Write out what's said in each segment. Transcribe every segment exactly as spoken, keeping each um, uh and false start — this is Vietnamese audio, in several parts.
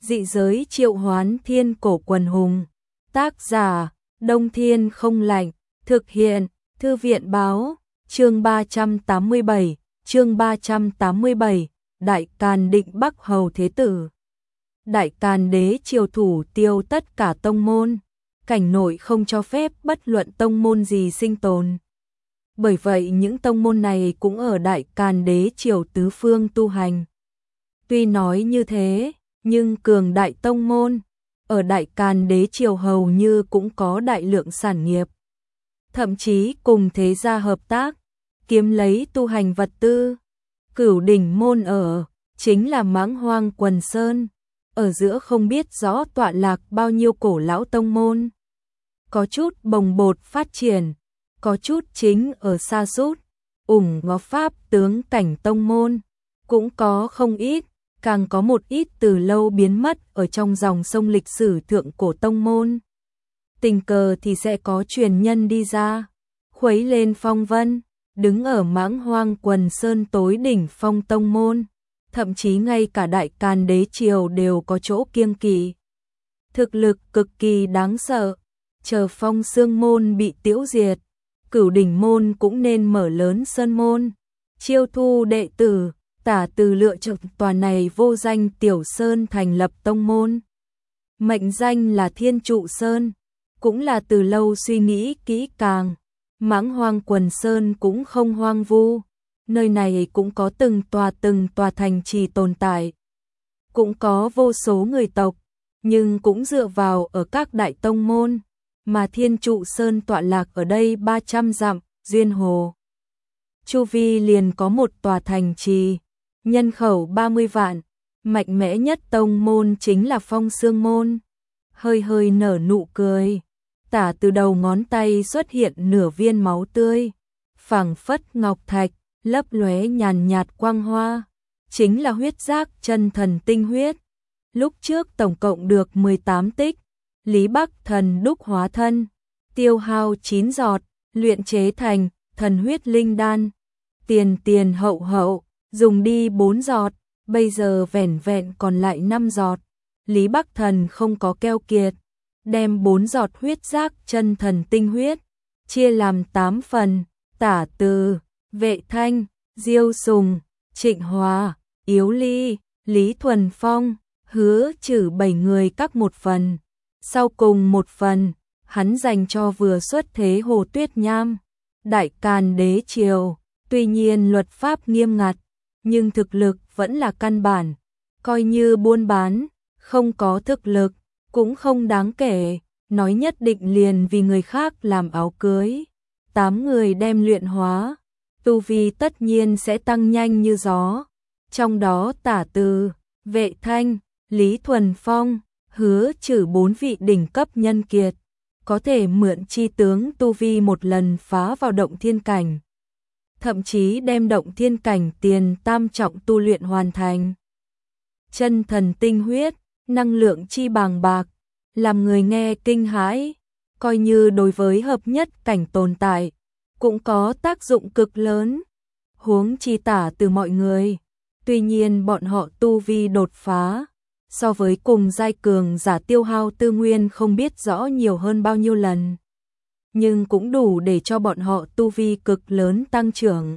Dị giới triệu hoán thiên cổ quần hùng. Tác giả, Đông Thiên không lạnh. Thực hiện, Thư viện báo. Chương ba trăm tám mươi bảy, chương ba trăm tám mươi bảy, Đại Càn định Bắc Hầu Thế Tử. Đại Càn đế triều thủ tiêu tất cả tông môn, cảnh nội không cho phép bất luận tông môn gì sinh tồn. Bởi vậy những tông môn này cũng ở Đại Càn đế triều tứ phương tu hành. Tuy nói như thế, nhưng cường đại tông môn ở Đại Càn đế triều hầu như cũng có đại lượng sản nghiệp. Thậm chí cùng thế gia hợp tác, kiếm lấy tu hành vật tư. Cửu đỉnh môn ở, chính là Mãng Hoang Quần Sơn, ở giữa không biết rõ tọa lạc bao nhiêu cổ lão tông môn. Có chút bồng bột phát triển, có chút chính ở xa sút ủng ngó pháp tướng cảnh tông môn, cũng có không ít, càng có một ít từ lâu biến mất ở trong dòng sông lịch sử thượng cổ tông môn. Tình cờ thì sẽ có truyền nhân đi ra, khuấy lên phong vân, đứng ở Mãng Hoang Quần Sơn tối đỉnh phong tông môn, thậm chí ngay cả Đại Càn đế triều đều có chỗ kiêng kỵ. Thực lực cực kỳ đáng sợ, chờ Phong Xương môn bị tiễu diệt, Cửu đỉnh môn cũng nên mở lớn sơn môn, chiêu thu đệ tử. Tả Từ lựa chọn tòa này vô danh tiểu sơn thành lập tông môn. Mệnh danh là Thiên Trụ Sơn, cũng là từ lâu suy nghĩ kỹ càng. Mãng Hoang Quần Sơn cũng không hoang vu, nơi này cũng có từng tòa từng tòa thành trì tồn tại. Cũng có vô số người tộc, nhưng cũng dựa vào ở các đại tông môn, mà Thiên Trụ Sơn tọa lạc ở đây ba trăm dặm, duyên hồ. Chu vi liền có một tòa thành trì, nhân khẩu ba mươi vạn, mạnh mẽ nhất tông môn chính là Phong Xương môn. Hơi hơi nở nụ cười, Tả Từ đầu ngón tay xuất hiện nửa viên máu tươi, phảng phất ngọc thạch, lấp lóe nhàn nhạt quang hoa, chính là huyết giác chân thần tinh huyết. Lúc trước tổng cộng được mười tám tích, Lý Bắc Thần đúc hóa thân, tiêu hao chín giọt, luyện chế thành thần huyết linh đan, tiền tiền hậu hậu, dùng đi bốn giọt, bây giờ vẻn vẹn còn lại năm giọt. Lý Bắc Thần không có keo kiệt, đem bốn giọt huyết giác chân thần tinh huyết, chia làm tám phần, Tả Từ, Vệ Thanh, Diêu Sùng, Trịnh Hòa, Yếu Ly, Lý Thuần Phong, Hứa Trử bảy người các một phần. Sau cùng một phần, hắn dành cho vừa xuất thế Hồ Tuyết Nham. Đại Càn đế triều, tuy nhiên luật pháp nghiêm ngặt, nhưng thực lực vẫn là căn bản. Coi như buôn bán, không có thực lực, cũng không đáng kể, nói nhất định liền vì người khác làm áo cưới. Tám người đem luyện hóa, tu vi tất nhiên sẽ tăng nhanh như gió. Trong đó Tả Từ, Vệ Thanh, Lý Thuần Phong, Hứa Trử bốn vị đỉnh cấp nhân kiệt, có thể mượn chi tướng tu vi một lần phá vào động thiên cảnh. Thậm chí đem động thiên cảnh tiền tam trọng tu luyện hoàn thành. Chân thần tinh huyết, năng lượng chi bàng bạc, làm người nghe kinh hãi, coi như đối với hợp nhất cảnh tồn tại, cũng có tác dụng cực lớn. Huống chi Tả Từ mọi người, tuy nhiên bọn họ tu vi đột phá, so với cùng giai cường giả tiêu hao tư nguyên không biết rõ nhiều hơn bao nhiêu lần, nhưng cũng đủ để cho bọn họ tu vi cực lớn tăng trưởng.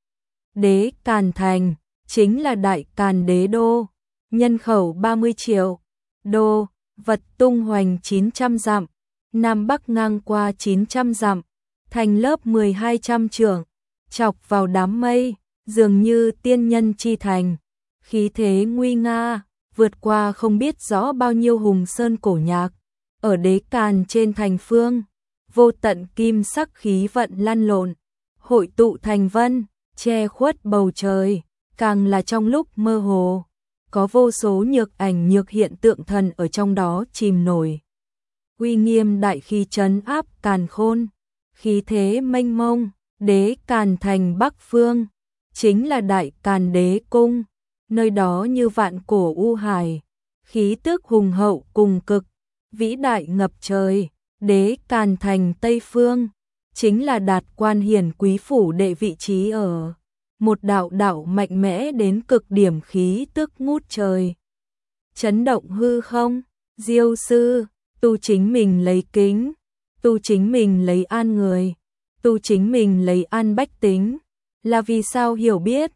Đế Càn Thành, chính là Đại Càn đế đô, nhân khẩu ba mươi triệu, đô, vật tung hoành chín trăm dặm, Nam Bắc ngang qua chín trăm dặm, thành lớp mười hai trăm trượng, chọc vào đám mây, dường như tiên nhân chi thành, khí thế nguy nga, vượt qua không biết rõ bao nhiêu hùng sơn cổ nhạc. Ở đế càn trên thành phương, vô tận kim sắc khí vận lăn lộn, hội tụ thành vân, che khuất bầu trời, càng là trong lúc mơ hồ, có vô số nhược ảnh nhược hiện tượng thần ở trong đó chìm nổi. Uy nghiêm đại khí trấn áp càn khôn, khí thế mênh mông, đế càn thành Bắc phương, chính là Đại Càn đế cung, nơi đó như vạn cổ u hải, khí tức hùng hậu cùng cực, vĩ đại ngập trời. Đế Càn thành Tây phương, chính là Đạt Quan hiển quý phủ đệ vị trí ở, một đạo đạo mạnh mẽ đến cực điểm khí tức ngút trời. chấn động hư không. Diêu sư, tu chính mình lấy kính, tu chính mình lấy an người, tu chính mình lấy an bách tính, là vì sao hiểu biết?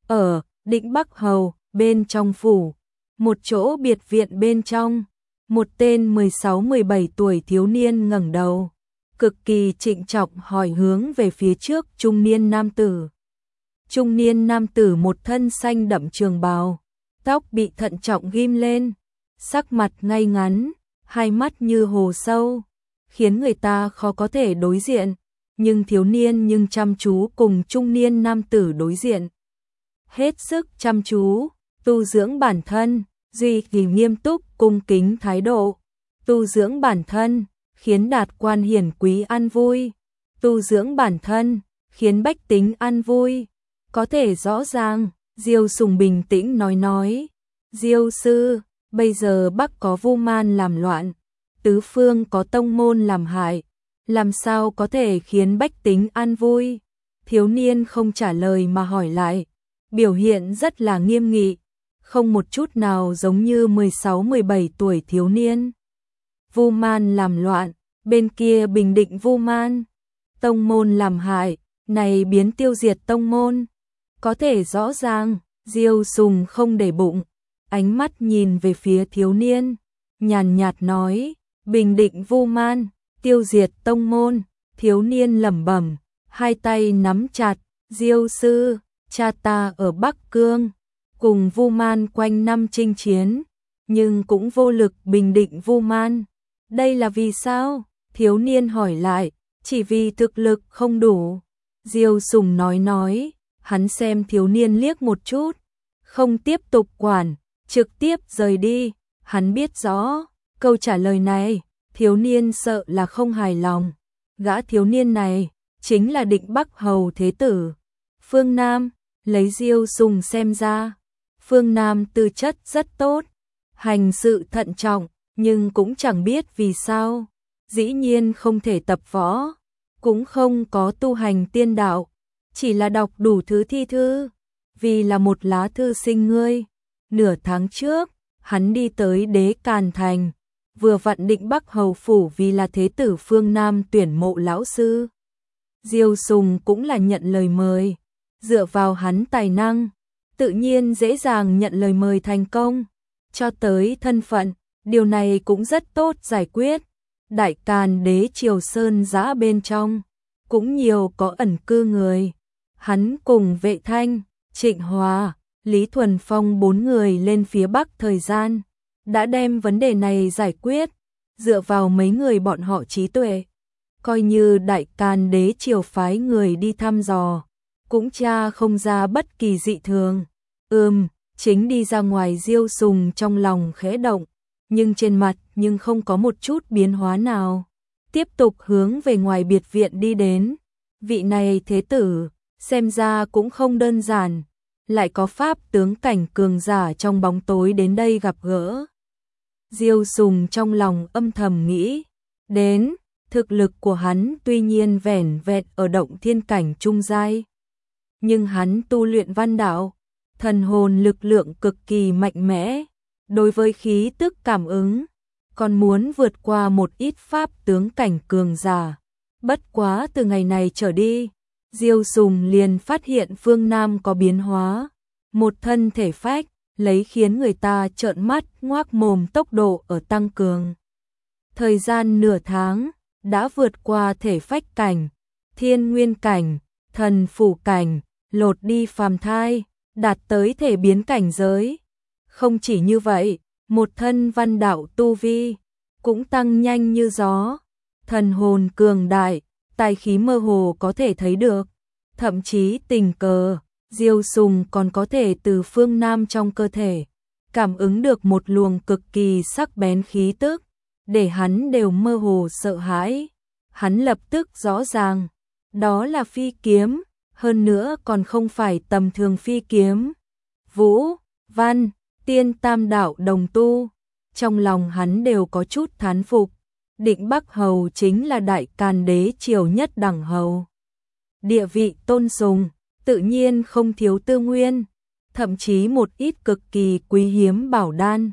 Ở Định Bắc Hầu, bên trong phủ, một chỗ biệt viện bên trong, một tên mười sáu mười bảy tuổi thiếu niên ngẩng đầu, cực kỳ trịnh trọng hỏi hướng về phía trước trung niên nam tử. Trung niên nam tử một thân xanh đậm trường bào, tóc bị thận trọng ghim lên, sắc mặt ngay ngắn, hai mắt như hồ sâu, khiến người ta khó có thể đối diện, nhưng thiếu niên nhưng chăm chú cùng trung niên nam tử đối diện. Hết sức chăm chú, tu dưỡng bản thân, duy trì nghiêm túc cung kính thái độ, tu dưỡng bản thân, khiến đạt quan hiển quý an vui, tu dưỡng bản thân, khiến bách tính an vui. Có thể rõ ràng, Diêu Sùng bình tĩnh nói nói, Diêu sư, bây giờ Bắc có Vu Man làm loạn, tứ phương có tông môn làm hại, làm sao có thể khiến bách tính an vui? Thiếu niên không trả lời mà hỏi lại, biểu hiện rất là nghiêm nghị, không một chút nào giống như mười sáu mười bảy tuổi thiếu niên. Vu Man làm loạn, bên kia bình định Vu Man, tông môn làm hại, này biến tiêu diệt tông môn. Có thể rõ ràng, Diêu Sùng không để bụng, ánh mắt nhìn về phía thiếu niên, nhàn nhạt nói, bình định Vu Man, tiêu diệt tông môn. Thiếu niên lẩm bẩm, hai tay nắm chặt, Diêu sư, cha ta ở Bắc Cương, cùng Vu Man quanh năm chinh chiến, nhưng cũng vô lực bình định Vu Man. Đây là vì sao? Thiếu niên hỏi lại, chỉ vì thực lực không đủ. Diêu Sùng nói nói, hắn xem thiếu niên liếc một chút, không tiếp tục quản, trực tiếp rời đi. Hắn biết rõ, câu trả lời này, thiếu niên sợ là không hài lòng. Gã thiếu niên này, chính là Định Bắc Hầu Thế Tử. Phương Nam, lấy Diêu Sùng xem ra, Phương Nam tư chất rất tốt, hành sự thận trọng, nhưng cũng chẳng biết vì sao, dĩ nhiên không thể tập võ, cũng không có tu hành tiên đạo, chỉ là đọc đủ thứ thi thư, vì là một lá thư sinh ngươi. Nửa tháng trước, hắn đi tới Đế Càn Thành, vừa vặn Định Bắc Hầu phủ vì là Thế Tử phương Nam tuyển mộ lão sư. Diêu Sùng cũng là nhận lời mời, dựa vào hắn tài năng, tự nhiên dễ dàng nhận lời mời thành công. Cho tới thân phận, điều này cũng rất tốt giải quyết. Đại Càn Đế Triều Sơn Giã bên trong, cũng nhiều có ẩn cư người. Hắn cùng Vệ Thanh, Trịnh Hòa, Lý Thuần Phong bốn người lên phía Bắc thời gian, đã đem vấn đề này giải quyết, dựa vào mấy người bọn họ trí tuệ. Coi như Đại Càn Đế Triều phái người đi thăm dò, cũng tra không ra bất kỳ dị thường. Ừm, chính đi ra ngoài Diêu Sùng trong lòng khẽ động, nhưng trên mặt nhưng không có một chút biến hóa nào. Tiếp tục hướng về ngoài biệt viện đi đến. Vị này Thế Tử, xem ra cũng không đơn giản, lại có pháp tướng cảnh cường giả trong bóng tối đến đây gặp gỡ. Diêu Sùng trong lòng âm thầm nghĩ, đến, thực lực của hắn tuy nhiên vẻn vẹn ở động thiên cảnh trung giai, nhưng hắn tu luyện văn đạo, thần hồn lực lượng cực kỳ mạnh mẽ, đối với khí tức cảm ứng, còn muốn vượt qua một ít pháp tướng cảnh cường giả. Bất quá từ ngày này trở đi, Diêu Sùng liền phát hiện phương Nam có biến hóa, một thân thể phách, lấy khiến người ta trợn mắt ngoác mồm tốc độ ở tăng cường. Thời gian nửa tháng, đã vượt qua thể phách cảnh, thiên nguyên cảnh, thần phủ cảnh, lột đi phàm thai, đạt tới thể biến cảnh giới. Không chỉ như vậy, một thân văn đạo tu vi, cũng tăng nhanh như gió, thần hồn cường đại, tài khí mơ hồ có thể thấy được. Thậm chí tình cờ, Diêu Sùng còn có thể từ phương Nam trong cơ thể, cảm ứng được một luồng cực kỳ sắc bén khí tức, để hắn đều mơ hồ sợ hãi. Hắn lập tức rõ ràng, đó là phi kiếm, hơn nữa còn không phải tầm thường phi kiếm. Vũ, Văn, Tiên tam đạo đồng tu, trong lòng hắn đều có chút thán phục. Định Bắc Hầu chính là Đại Càn Đế Triều nhất đẳng hầu. Địa vị tôn sùng, tự nhiên không thiếu tư nguyên, thậm chí một ít cực kỳ quý hiếm bảo đan,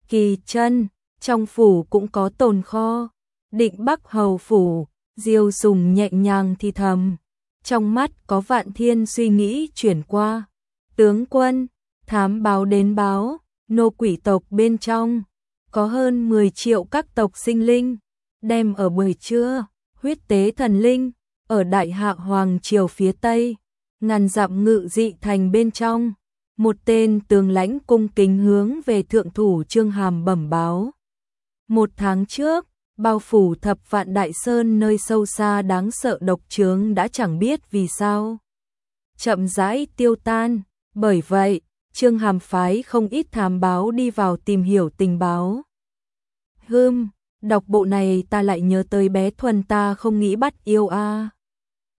Kỳ chân, trong phủ cũng có tồn kho. Định Bắc hầu phủ, Diêu Sùng nhẹ nhàng thì thầm. Trong mắt có vạn thiên suy nghĩ chuyển qua. Tướng quân, thám báo đến báo, nô quỷ tộc bên trong, có hơn mười triệu các tộc sinh linh, đem ở buổi trưa, huyết tế thần linh, ở Đại Hạ Hoàng Triều phía Tây, ngàn dặm ngự dị thành bên trong. Một tên tướng lãnh cung kính hướng về thượng thủ Trương Hàm bẩm báo. Một tháng trước, bao phủ thập vạn đại sơn nơi sâu xa đáng sợ độc chướng đã chẳng biết vì sao chậm rãi tiêu tan, bởi vậy, Trương Hàm phái không ít thám báo đi vào tìm hiểu tình báo. Hừm, đọc bộ này ta lại nhớ tới bé Thuần ta không nghĩ bắt yêu a.